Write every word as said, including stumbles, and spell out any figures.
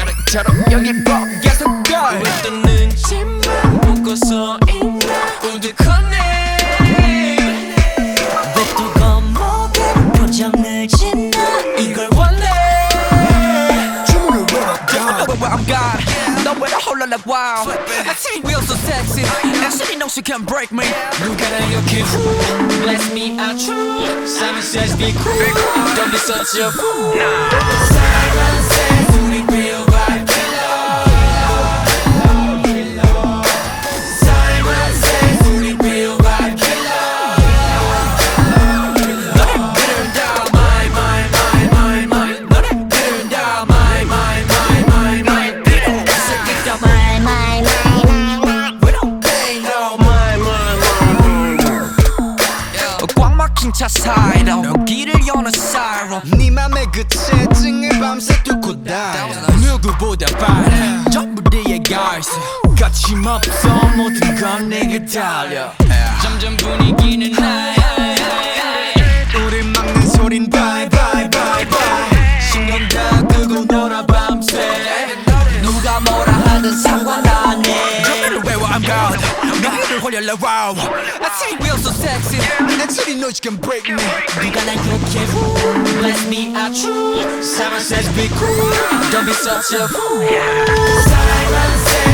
버릇처럼 여기 계속 가. 왜 또 눈치만 보고 서 있나 우두커네. 왜 또 겁먹게 표정을 짓나 이걸 원해. 주문을 외웠다. Where I'm gone nowhere to hold on like wow. I see real so sexy and she knows she can break me. 누가 날 이렇게 bless me out true. Simon says be cool. Don't be such a fool. Simon says 우리 real vibe killer. Simon says 우리 real vibe killer. 너네 better down my my my my my. 너네 better down my my my my my. My, my, my, my, my. We don't pay no my my my my. 꽉 막힌 차 사이로 여기를 여는 사이로 네 맘의 그 채증을 밤새 뚫고 다 누구보다 빠른 전부 네가 있어 거침없어 모든 건 내게 달려. 점점 분위기는 high. 우릴 막는 소린 bye bye bye bye. 신경 다 끄고 놀아 밤새. 누가 뭐라 하든 상관 안 해. 그대로 외워 I'm God 너희를 홀려라 wow. I see real so sexy And she knows she can break me. 누가 날 이렇게 bless me out true. Simon says be cool. Don't be such a fool. Simon says